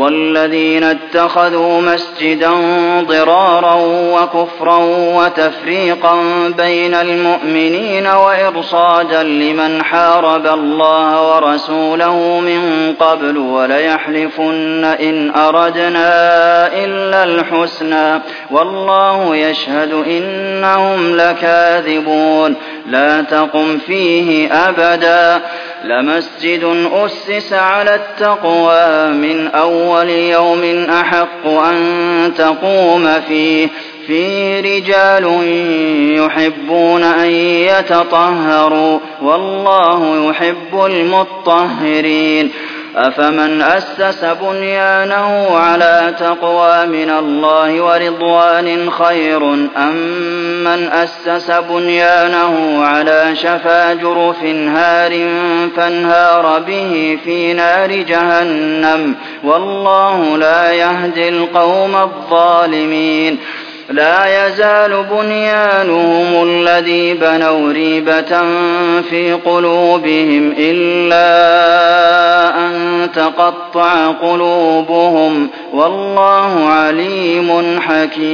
والذين اتخذوا مسجدا ضرارا وكفرا وتفريقا بين المؤمنين وإرصادا لمن حارب الله ورسوله من قبل وليحلفن إن أردنا إلا الحسنى والله يشهد إنهم لكاذبون لا تقم فيه أبدا لمسجد أسس على التقوى من أول يوم أحق أن تقوم فيه رجال يحبون أن يتطهروا والله يحب المطهرين أفمن أسس بنيانه على تقوى من الله ورضوان خير أم من أسس بنيانه على شفا جرف هار فانهار به في نار جهنم والله لا يهدي القوم الظالمين لا يزال بنيانهم الذي بنوا ريبة في قلوبهم إلا أن تقطع قلوبهم والله عليم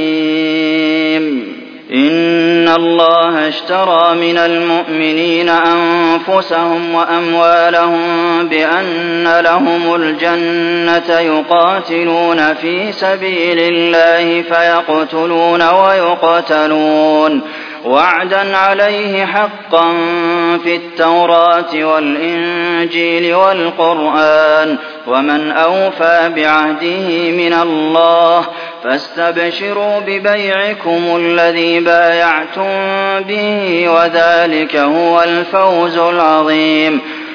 حكيم إن الله اشترى من المؤمنين أنفسهم وأموالهم بأن لهم الجنة يقاتلون في سبيل الله فيقتلون ويقتلون وعدا عليه حقا في التوراة والإنجيل والقرآن ومن أوفى بعهده من الله فاستبشروا ببيعكم الذي بايعتم به وذلك هو الفوز العظيم